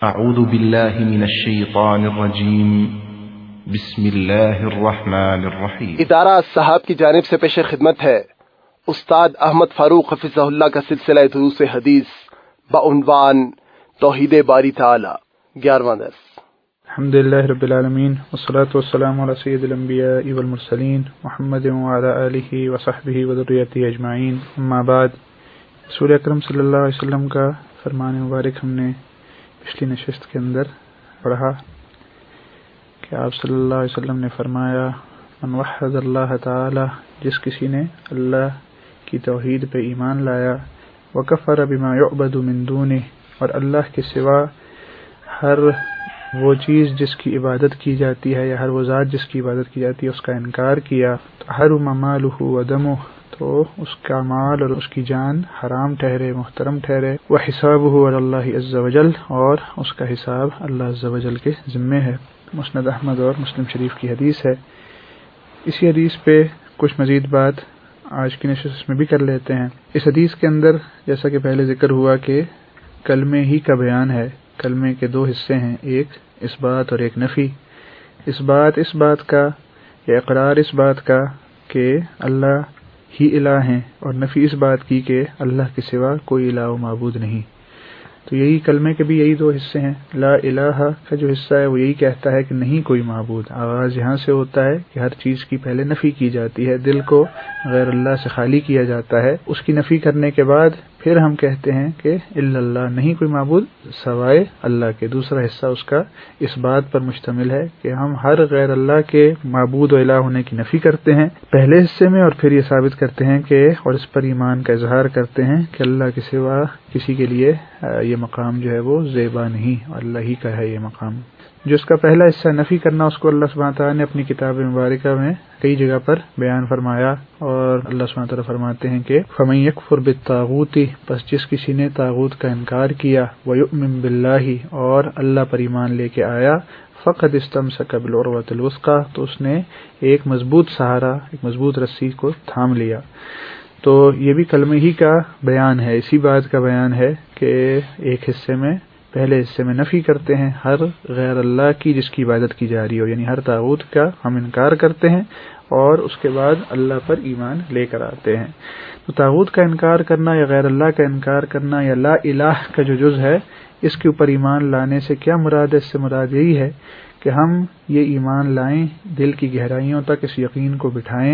اعوذ باللہ من الشیطان الرجیم بسم اللہ الرحمن الرحیم۔ ادارہ صاحب کی جانب سے پیش خدمت ہے استاد احمد فاروق حفظہ اللہ کا سلسلہ دروس حدیث بعنوان توحید باری تعالی 11واں درس۔ الحمدللہ رب العالمین والصلاة والسلام علی سید الانبیاء والمرسلین محمد وعلی آلہ وصحبہ وذریتہ اجمعین، اما بعد۔ رسول اکرم صلی اللہ علیہ وسلم کا فرمان مبارک ہم نے پچھلی نشست کے اندر پڑھا کہ آپ صلی اللہ علیہ وسلم نے فرمایا، من وحد اللہ تعالی، جس کسی نے اللہ کی توحید پہ ایمان لایا، وکفر بما یعبد من دونہ، اور اللہ کے سوا ہر وہ چیز جس کی عبادت کی جاتی ہے یا ہر وہ ذات جس کی عبادت کی جاتی ہے اس کا انکار کیا، حرم مالہ ودمہ، تو اس کا مال اور اس کی جان حرام ٹھہرے، محترم ٹھہرے، وحسابہ علی اللہ عز وجل، اور اس کا حساب اللہ عز وجل کے ذمے ہے۔ مسند احمد اور مسلم شریف کی حدیث ہے۔ اسی حدیث پہ کچھ مزید بات آج کی نشست میں بھی کر لیتے ہیں۔ اس حدیث کے اندر جیسا کہ پہلے ذکر ہوا کہ کلمے ہی کا بیان ہے۔ کلمے کے دو حصے ہیں، ایک اس بات اور ایک نفی۔ اس بات کا یا اقرار اس بات کا کہ اللہ ہی الہ ہیں، اور نفی اس بات کی کہ اللہ کے سوا کوئی الہ و معبود نہیں۔ تو یہی کلمے کے بھی یہی دو حصے ہیں۔ لا الہ کا جو حصہ ہے وہ یہی کہتا ہے کہ نہیں کوئی معبود۔ آغاز یہاں سے ہوتا ہے کہ ہر چیز کی پہلے نفی کی جاتی ہے، دل کو غیر اللہ سے خالی کیا جاتا ہے۔ اس کی نفی کرنے کے بعد پھر ہم کہتے ہیں کہ الا اللہ، نہیں کوئی معبود سوائے اللہ کے۔ دوسرا حصہ اس کا اس بات پر مشتمل ہے کہ ہم ہر غیر اللہ کے معبود و الہ ہونے کی نفی کرتے ہیں پہلے حصے میں، اور پھر یہ ثابت کرتے ہیں کہ اور اس پر ایمان کا اظہار کرتے ہیں کہ اللہ کے سوا کسی کے لیے یہ مقام جو ہے وہ زیبا نہیں، اللہ ہی کا ہے یہ مقام۔ جو اس کا پہلا حصہ نفی کرنا، اس کو اللہ سبحانہ تعالیٰ نے اپنی کتاب مبارکہ میں کئی جگہ پر بیان فرمایا، اور اللہ سبحانہ تعالیٰ فرماتے ہیں کہ فَمَن يَكْفُرْ بِالطَّاغُوتِ، پس جس کسی نے طاغوت کا انکار کیا، وَيُؤْمِن بِاللَّهِ، اور اللہ پر ایمان لے کے آیا، فَقَدِ اسْتَمْسَكَ بِالْعُرْوَةِ الْوُثْقَىٰ، تو اس نے ایک مضبوط سہارا، ایک مضبوط رسی کو تھام لیا۔ تو یہ بھی کلمہ ہی کا بیان ہے، اسی بات کا بیان ہے کہ ایک حصے میں، پہلے حصے میں نفی کرتے ہیں ہر غیر اللہ کی جس کی عبادت کی جا رہی ہو، یعنی ہر طاغوت کا ہم انکار کرتے ہیں، اور اس کے بعد اللہ پر ایمان لے کر آتے ہیں۔ تو طاغوت کا انکار کرنا یا غیر اللہ کا انکار کرنا یا لا الہ کا جو جز ہے، اس کے اوپر ایمان لانے سے کیا مراد ہے؟ اس سے مراد یہی ہے کہ ہم یہ ایمان لائیں، دل کی گہرائیوں تک اس یقین کو بٹھائیں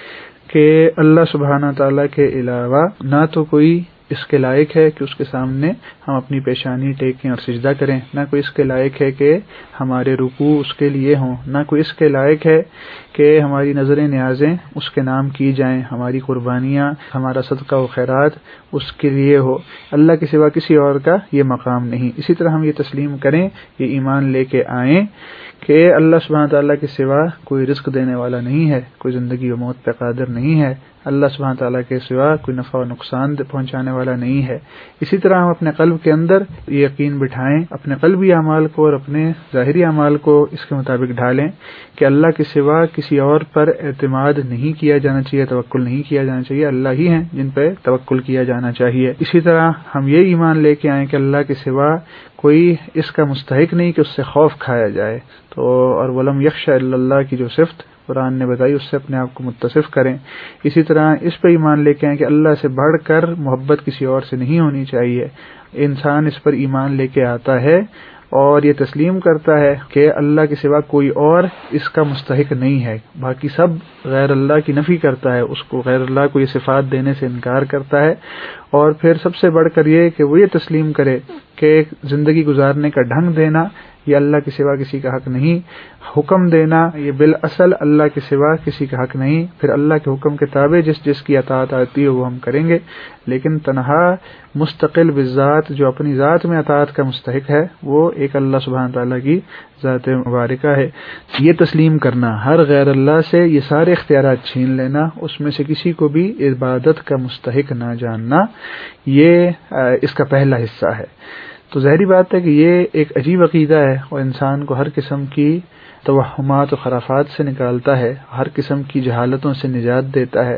کہ اللہ سبحانہ تعالیٰ کے علاوہ نہ تو کوئی اس کے لائق ہے کہ اس کے سامنے ہم اپنی پیشانی ٹیکیں اور سجدہ کریں، نہ کوئی اس کے لائق ہے کہ ہمارے رکوع اس کے لیے ہوں، نہ کوئی اس کے لائق ہے کہ ہماری نظریں نیازیں اس کے نام کی جائیں، ہماری قربانیاں، ہمارا صدقہ و خیرات اس کے لیے ہو۔ اللہ کے سوا کسی اور کا یہ مقام نہیں۔ اسی طرح ہم یہ تسلیم کریں، یہ ایمان لے کے آئیں کہ اللہ سبحانہ تعالیٰ کے سوا کوئی رزق دینے والا نہیں ہے، کوئی زندگی و موت پہ قادر نہیں ہے، اللہ سبحانہ تعالیٰ کے سوا کوئی نفع و نقصان پہنچانے والا نہیں ہے۔ اسی طرح ہم اپنے قلب کے اندر یہ یقین بٹھائیں، اپنے قلبی اعمال کو اور اپنے ظاہری اعمال کو اس کے مطابق ڈھالیں کہ اللہ کے سوا کسی اور پر اعتماد نہیں کیا جانا چاہیے، توکل نہیں کیا جانا چاہیے، اللہ ہی ہیں جن پہ توکل کیا جانا چاہیے۔ اسی طرح ہم یہ ایمان لے کے آئیں کہ اللہ کے سوا کوئی اس کا مستحق نہیں کہ اس سے خوف کھایا جائے، تو اور وَلَمْ يَخْشَ إِلَّا اللَّهِ کی جو صفت قرآن نے بتائی اس سے اپنے آپ کو متصف کریں۔ اسی طرح اس پہ ایمان لے کے آئیں کہ اللہ سے بڑھ کر محبت کسی اور سے نہیں ہونی چاہیے۔ انسان اس پر ایمان لے کے آتا ہے اور یہ تسلیم کرتا ہے کہ اللہ کے سوا کوئی اور اس کا مستحق نہیں ہے، باقی سب غیر اللہ کی نفی کرتا ہے، اس کو غیر اللہ کو یہ صفات دینے سے انکار کرتا ہے، اور پھر سب سے بڑھ کر یہ کہ وہ یہ تسلیم کرے کہ زندگی گزارنے کا ڈھنگ دینا یہ اللہ کے سوا کسی کا حق نہیں، حکم دینا یہ بالاصل اللہ کے سوا کسی کا حق نہیں، پھر اللہ کے حکم کے تابع جس کی اطاعت آتی ہے وہ ہم کریں گے، لیکن تنہا مستقل بالذات جو اپنی ذات میں اطاعت کا مستحق ہے وہ ایک اللہ سبحانہ تعالیٰ کی ذات مبارکہ ہے۔ یہ تسلیم کرنا ہر غیر اللہ سے یہ سارے اختیارات چھین لینا، اس میں سے کسی کو بھی عبادت کا مستحق نہ جاننا، یہ اس کا پہلا حصہ ہے۔ تو ظاہری بات ہے کہ یہ ایک عجیب عقیدہ ہے اور انسان کو ہر قسم کی توہمات و خرافات سے نکالتا ہے، ہر قسم کی جہالتوں سے نجات دیتا ہے،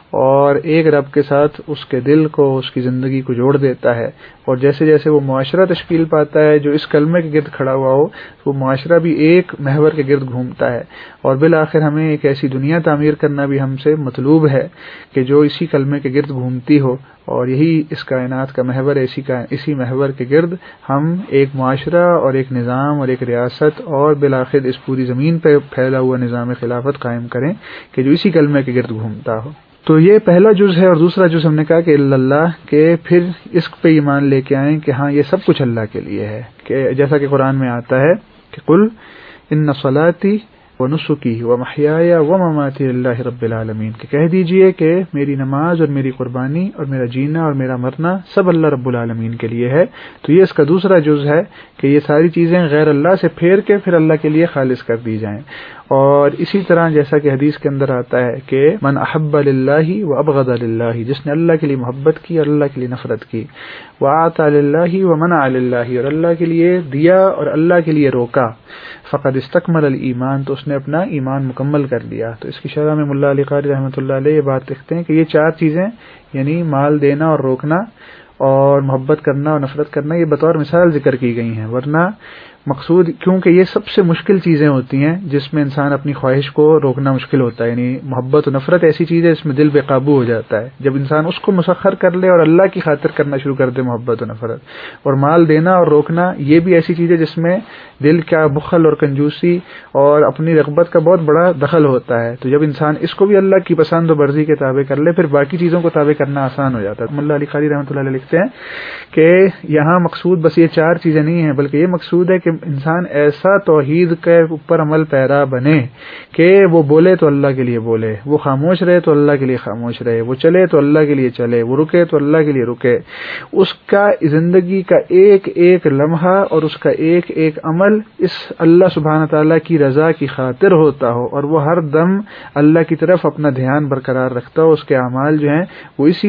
اور ایک رب کے ساتھ اس کے دل کو، اس کی زندگی کو جوڑ دیتا ہے، اور جیسے جیسے وہ معاشرہ تشکیل پاتا ہے جو اس کلمے کے گرد کھڑا ہوا ہو، وہ معاشرہ بھی ایک محور کے گرد گھومتا ہے، اور بالآخر ہمیں ایک ایسی دنیا تعمیر کرنا بھی ہم سے مطلوب ہے کہ جو اسی کلمے کے گرد گھومتی ہو، اور یہی اس کائنات کا محور ہے۔ اسی محور کے گرد ہم ایک معاشرہ اور ایک نظام اور ایک ریاست اور بالآخر اس پوری زمین پہ پھیلا ہوا نظام خلافت قائم کریں کہ جو اسی کلمے کے گرد گھومتا ہو۔ تو یہ پہلا جز ہے، اور دوسرا جز ہم نے کہا کہ اللہ، کہ پھر اس پہ ایمان لے کے آئیں کہ ہاں یہ سب کچھ اللہ کے لیے ہے، کہ جیسا کہ قرآن میں آتا ہے کہ قل ان صلاتی ونسکی ومحیای ومماتی للہ رب العالمین، کہ کہہ دیجئے کہ میری نماز اور میری قربانی اور میرا جینا اور میرا مرنا سب اللہ رب العالمین کے لیے ہے۔ تو یہ اس کا دوسرا جز ہے کہ یہ ساری چیزیں غیر اللہ سے پھیر کے پھر اللہ کے لیے خالص کر دی جائیں۔ اور اسی طرح جیسا کہ حدیث کے اندر آتا ہے کہ من احب للہ وابغض للہ، جس نے اللہ کے لیے محبت کی اور اللہ کے لیے نفرت کی، وآتى للہ ومنع للہ، اور اللہ کے لیے دیا اور اللہ کے لیے روکا، فقد استکمل الایمان، تو اس نے اپنا ایمان مکمل کر لیا۔ تو اس کی شرح میں ملا علی قاری رحمۃ اللہ علیہ یہ بات لکھتے ہیں کہ یہ چار چیزیں، یعنی مال دینا اور روکنا اور محبت کرنا اور نفرت کرنا، یہ بطور مثال ذکر کی گئی ہیں، ورنہ مقصود کیونکہ یہ سب سے مشکل چیزیں ہوتی ہیں جس میں انسان اپنی خواہش کو روکنا مشکل ہوتا ہے، یعنی محبت و نفرت ایسی چیز ہے جس میں دل بے قابو ہو جاتا ہے، جب انسان اس کو مسخر کر لے اور اللہ کی خاطر کرنا شروع کر دے محبت و نفرت، اور مال دینا اور روکنا یہ بھی ایسی چیز ہے جس میں دل کا بخل اور کنجوسی اور اپنی رغبت کا بہت بڑا دخل ہوتا ہے۔ تو جب انسان اس کو بھی اللہ کی پسند و مرضی کے تابع کر لے پھر باقی چیزوں کو تابع کرنا آسان ہو جاتا ہے۔ ملا علی قاری رحمۃ اللہ علیہ لکھتے ہیں کہ یہاں مقصود بس یہ چار چیزیں نہیں ہیں، بلکہ یہ مقصود ہے کہ انسان ایسا توحید کے اوپر عمل پیرا بنے کہ وہ بولے تو اللہ کے لیے بولے، وہ خاموش رہے تو اللہ کے لیے خاموش رہے، وہ چلے تو اللہ کے لیے چلے، وہ رکے تو اللہ کے لیے رکے، اس کا زندگی کا ایک ایک لمحہ اور اس کا ایک ایک عمل اس اللہ سبحانہ تعالیٰ کی رضا کی خاطر ہوتا ہو، اور وہ ہر دم اللہ کی طرف اپنا دھیان برقرار رکھتا ہو، اس کے اعمال جو ہیں وہ اسی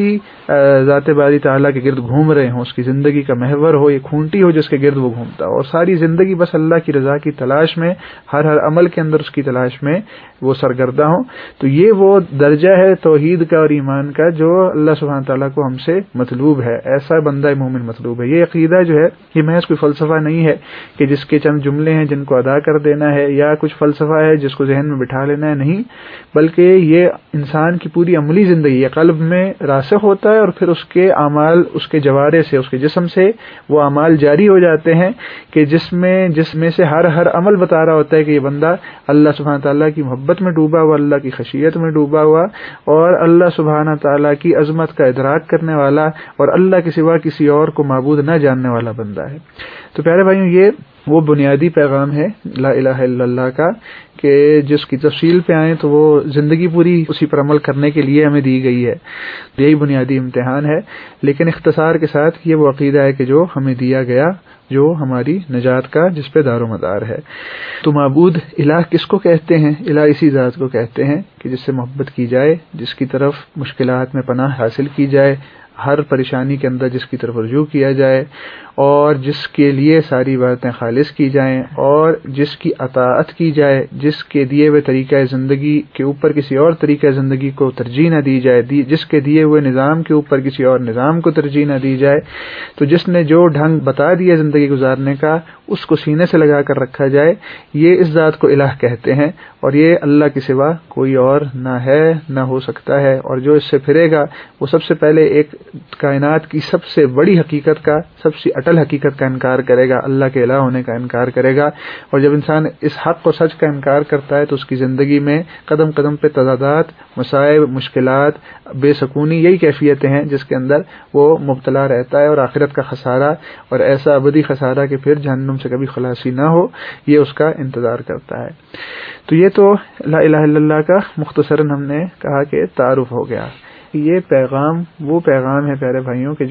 ذات باری تعالیٰ کے گرد گھوم رہے ہوں، اس کی زندگی کا محور ہو، یہ کھونٹی ہو جس کے گرد وہ گھومتا ہو، اور ساری زندگی بس اللہ کی رضا کی تلاش میں، ہر عمل کے اندر اس کی تلاش میں وہ سرگردہ ہوں۔ تو یہ وہ درجہ ہے توحید کا اور ایمان کا جو اللہ سبحانہ تعالیٰ کو ہم سے مطلوب ہے، ایسا بندہ مومن مطلوب ہے۔ یہ عقیدہ جو ہے یہ محض کوئی فلسفہ نہیں ہے کہ جس کے چند جملے ہیں جن کو ادا کر دینا ہے، یا کچھ فلسفہ ہے جس کو ذہن میں بٹھا لینا ہے، نہیں، بلکہ یہ انسان کی پوری عملی زندگی ہے، قلب میں راسخ ہوتا ہے، اور پھر اس کے اعمال، اس کے جوارے سے، اس کے جسم سے وہ اعمال جاری ہو جاتے ہیں کہ جس میں سے ہر عمل بتا رہا ہوتا ہے کہ یہ بندہ اللہ سبحانہ تعالیٰ کی محبت میں ڈوبا ہوا، اللہ کی خشیت میں ڈوبا ہوا، اور اللہ سبحانہ تعالیٰ کی عظمت کا ادراک کرنے والا، اور اللہ کے سوا کسی اور کو معبود نہ جاننے والا بندہ ہے۔ تو پیارے بھائیوں، یہ وہ بنیادی پیغام ہے لا الہ الا اللہ کا کہ جس کی تفصیل پہ آئیں تو وہ زندگی پوری اسی پر عمل کرنے کے لیے ہمیں دی گئی ہے، یہی بنیادی امتحان ہے۔ لیکن اختصار کے ساتھ یہ وہ عقیدہ ہے کہ جو ہمیں دیا گیا، جو ہماری نجات کا جس پہ دار و مدار ہے۔ تو معبود الہ کس کو کہتے ہیں؟ الہ اسی ذات کو کہتے ہیں کہ جس سے محبت کی جائے، جس کی طرف مشکلات میں پناہ حاصل کی جائے، ہر پریشانی کے اندر جس کی طرف رجوع کیا جائے، اور جس کے لیے ساری باتیں خالص کی جائیں، اور جس کی اطاعت کی جائے، جس کے دیے ہوئے طریقہ زندگی کے اوپر کسی اور طریقہ زندگی کو ترجیح نہ دی جائے، جس کے دیے ہوئے نظام کے اوپر کسی اور نظام کو ترجیح نہ دی جائے۔ تو جس نے جو ڈھنگ بتا دیا زندگی گزارنے کا اس کو سینے سے لگا کر رکھا جائے، یہ اس ذات کو الہ کہتے ہیں، اور یہ اللہ کے سوا کوئی اور نہ ہے نہ ہو سکتا ہے۔ اور جو اس سے پھرے گا وہ سب سے پہلے ایک کائنات کی سب سے بڑی حقیقت کا، سب سے اٹل حقیقت کا انکار کرے گا، اللہ کے الہ ہونے کا انکار کرے گا۔ اور جب انسان اس حق و سچ کا انکار کرتا ہے تو اس کی زندگی میں قدم قدم پہ تضادات، مصائب، مشکلات، بے سکونی، یہی کیفیتیں ہیں جس کے اندر وہ مبتلا رہتا ہے، اور آخرت کا خسارہ، اور ایسا ابدی خسارہ کہ پھر جہنم سے کبھی خلاصی نہ ہو، یہ اس کا انتظار کرتا ہے۔ تو یہ تو لا الہ الا اللہ کا مختصراً ہم نے کہا کہ تعارف ہو گیا۔ یہ پیغام وہ پیغام ہے پیارے بھائیوں کہ جو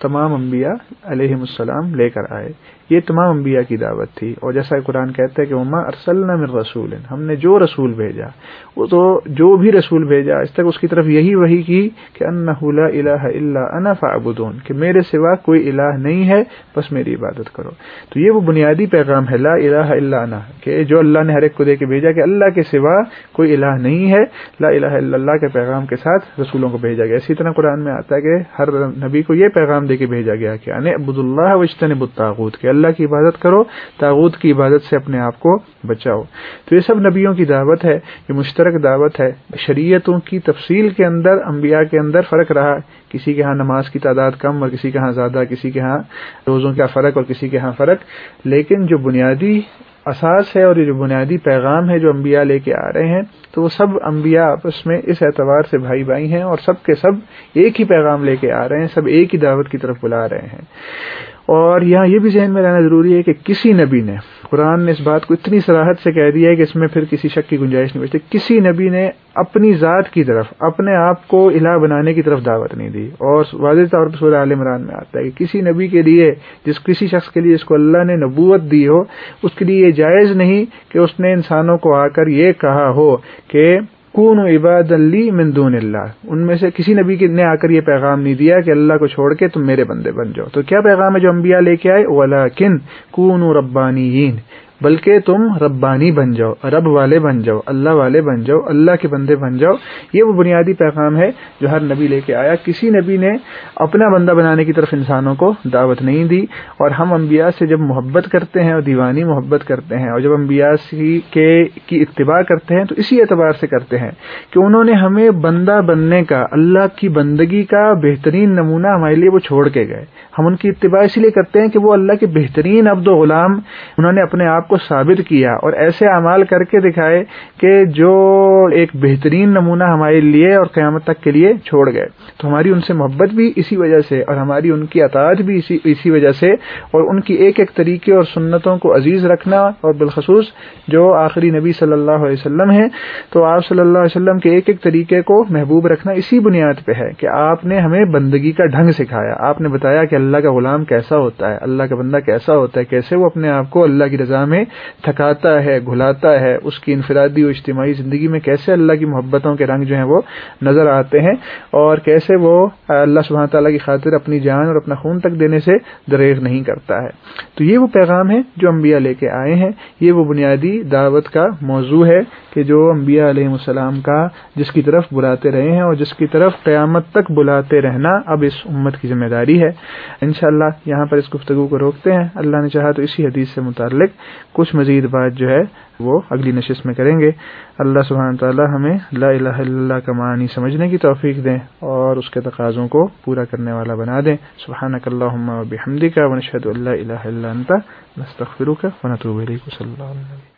تمام انبیاء علیہم السلام لے کر آئے. یہ تمام انبیاء کی دعوت تھی. اور جیسا قرآن کہتا ہے کہ وما ارسلنا من رسول، ہم نے جو رسول بھیجا، وہ تو جو بھی رسول بھیجا اس تک اس کی طرف یہی وحی کی کہ انہ لا الہ الا انا فاعبدون، کہ میرے سوا کوئی الہ نہیں ہے بس میری عبادت کرو. تو یہ وہ بنیادی پیغام ہے لا الہ الا انا، کہ جو اللہ نے ہر ایک کو دے کے بھیجا کہ اللہ کے سوا کوئی الہ نہیں ہے. لا الہ الا اللہ کے پیغام کے ساتھ رسولوں کو بھیجا گیا. اسی طرح قرآن میں آتا ہے کہ ہر نبی کو یہ پیغام دے کے بھیجا گیا کہ ان اعبدوا اللہ واجتنبوا الطاغوت، کہ اللہ کی عبادت کرو، طاغوت کی عبادت سے اپنے آپ کو بچاؤ. تو یہ سب نبیوں کی دعوت ہے، یہ مشترک دعوت ہے. شریعتوں کی تفصیل کے اندر انبیاء کے اندر فرق رہا، کسی کے ہاں نماز کی تعداد کم اور کسی کے ہاں زیادہ، کسی کے ہاں روزوں کا فرق اور کسی کے ہاں فرق، لیکن جو بنیادی اساس ہے اور یہ جو بنیادی پیغام ہے جو انبیاء لے کے آ رہے ہیں، تو وہ سب انبیاء آپس میں اس اعتبار سے بھائی بھائی ہیں اور سب کے سب ایک ہی پیغام لے کے آ رہے ہیں، سب ایک ہی دعوت کی طرف بلا رہے ہیں. اور یہاں یہ بھی ذہن میں رہنا ضروری ہے کہ کسی نبی نے، قرآن نے اس بات کو اتنی صراحت سے کہہ دیا ہے کہ اس میں پھر کسی شک کی گنجائش نہیں بچتی، کسی نبی نے اپنی ذات کی طرف، اپنے آپ کو الہ بنانے کی طرف دعوت نہیں دی. اور واضح طور پر سورہ آل عمران میں آتا ہے کہ کسی نبی کے لیے، کسی شخص کے لیے جس کو اللہ نے نبوت دی ہو، اس کے لیے یہ جائز نہیں کہ اس نے انسانوں کو آ کر یہ کہا ہو کہ کونوا عبادا لی من دون اللہ. ان میں سے کسی نبی نے آ کر یہ پیغام نہیں دیا کہ اللہ کو چھوڑ کے تم میرے بندے بن جاؤ. تو کیا پیغام ہے جو انبیاء لے کے آئے؟ ولیکن کونوا ربانیین، بلکہ تم ربانی بن جاؤ، رب والے بن جاؤ، اللہ والے بن جاؤ، اللہ کے بندے بن جاؤ. یہ وہ بنیادی پیغام ہے جو ہر نبی لے کے آیا. کسی نبی نے اپنا بندہ بنانے کی طرف انسانوں کو دعوت نہیں دی. اور ہم انبیاء سے جب محبت کرتے ہیں اور دیوانی محبت کرتے ہیں، اور جب انبیاء کی اتباع کرتے ہیں تو اسی اعتبار سے کرتے ہیں کہ انہوں نے ہمیں بندہ بننے کا، اللہ کی بندگی کا بہترین نمونہ ہمارے لیے وہ چھوڑ کے گئے. ہم ان کی اتباع اسی لیے کرتے ہیں کہ وہ اللہ کے بہترین عبد و غلام، انہوں نے اپنے آپ کو ثابت کیا اور ایسے اعمال کر کے دکھائے کہ جو ایک بہترین نمونہ ہمارے لیے اور قیامت تک کے لیے چھوڑ گئے. تو ہماری ان سے محبت بھی اسی وجہ سے، اور ہماری ان کی اطاعت بھی اسی وجہ سے، اور ان کی ایک ایک طریقے اور سنتوں کو عزیز رکھنا، اور بالخصوص جو آخری نبی صلی اللہ علیہ وسلم ہیں تو آپ صلی اللہ علیہ وسلم کے ایک ایک طریقے کو محبوب رکھنا اسی بنیاد پہ ہے کہ آپ نے ہمیں بندگی کا ڈھنگ سکھایا. آپ نے بتایا کہ اللہ کا غلام کیسا ہوتا ہے، اللہ کا بندہ کیسا ہوتا ہے، کیسے وہ اپنے آپ کو اللہ کی رضا میں تھکاتا ہے، گھلاتا ہے، اس کی انفرادی و اجتماعی زندگی میں کیسے اللہ کی محبتوں کے رنگ جو ہیں وہ نظر آتے ہیں، اور کیسے وہ اللہ سبحانہ تعالیٰ کی خاطر اپنی جان اور اپنا خون تک دینے سے دریغ نہیں کرتا ہے. تو یہ وہ پیغام ہے جو انبیاء لے کے آئے ہیں. یہ وہ بنیادی دعوت کا موضوع ہے کہ جو انبیاء علیہ السلام کا، جس کی طرف بلاتے رہے ہیں اور جس کی طرف قیامت تک بلاتے رہنا اب اس امت کی ذمہ داری ہے. انشاءاللہ یہاں پر اس گفتگو کو روکتے ہیں. اللہ نے چاہا تو اسی حدیث سے متعلق کچھ مزید بات جو ہے وہ اگلی نشست میں کریں گے. اللہ سبحانہ تعالی ہمیں لا الہ الا اللہ کا معنی سمجھنے کی توفیق دیں اور اس کے تقاضوں کو پورا کرنے والا بنا دیں. سبحانک اللہم و بحمدک ونشہد ان لا الہ الا انت نستغفرک ونتوب الیک. صلی اللہ علیہ وسلم.